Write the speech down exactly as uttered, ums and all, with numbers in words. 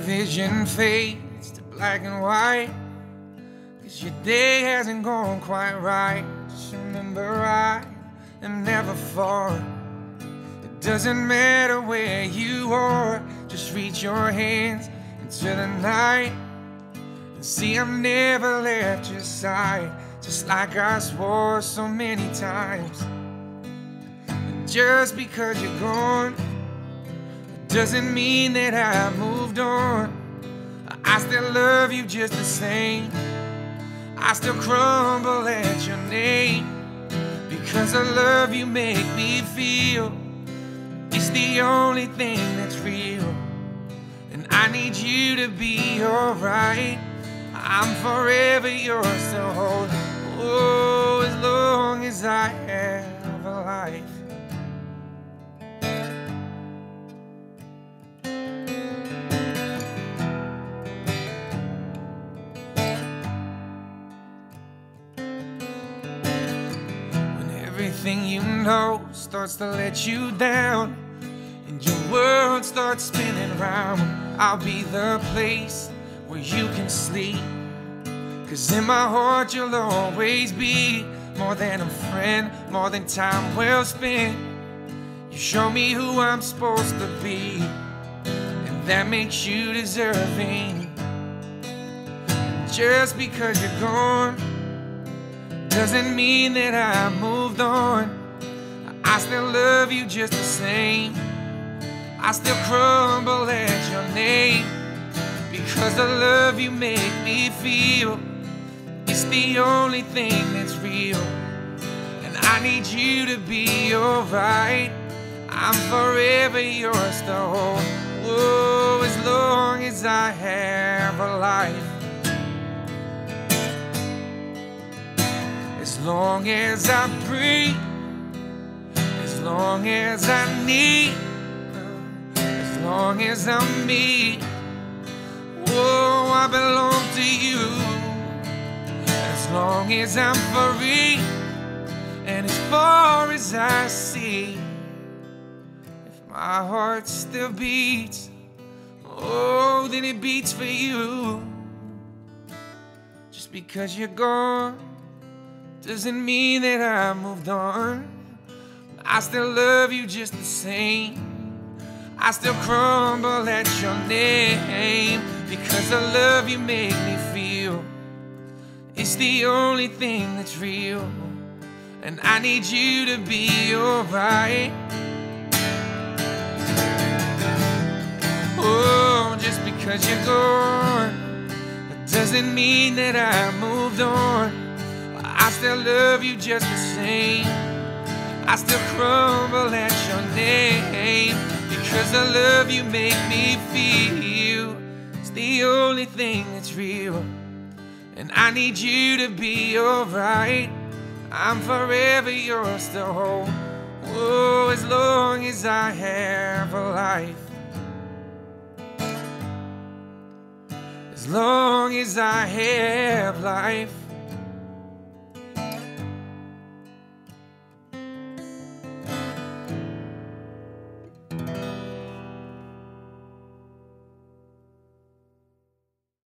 vision fades to black and white, 'cause your day hasn't gone quite right. Just remember right and never forward. It doesn't matter where you are, just reach your hands into the night and see I've never left your side, just like I swore so many times. And just because you're gone doesn't mean that I moved on. I still love you just the same. I still crumble at your name, because the love you make me feel, it's the only thing that's real. And I need you to be alright. I'm forever yours to hold. Oh, as long as I have a life. Everything you know starts to let you down and your world starts spinning round, I'll be the place where you can sleep, 'cause in my heart you'll always be more than a friend, more than time well spent. You show me who I'm supposed to be, and that makes you deserving. Just because you're gone doesn't mean that I moved on. I still love you just the same. I still crumble at your name, because the love you make me feel, it's the only thing that's real. And I need you to be alright. I'm forever yours to hold. Whoa, as long as I have a life. As long as I breathe, as long as I need, as long as I'm me, oh, I belong to you. As long as I'm free, and as far as I see, if my heart still beats, oh, then it beats for you. Just because you're gone doesn't mean that I moved on. I still love you just the same. I still crumble at your name, because the love you make me feel, it's the only thing that's real. And I need you to be alright. Oh, just because you're gone, it doesn't mean that I moved on. I still love you just the same. I still crumble at your name, because the love you make me feel, it's the only thing that's real. And I need you to be alright. I'm forever yours to hold. Oh, as long as I have a life. As long as I have life.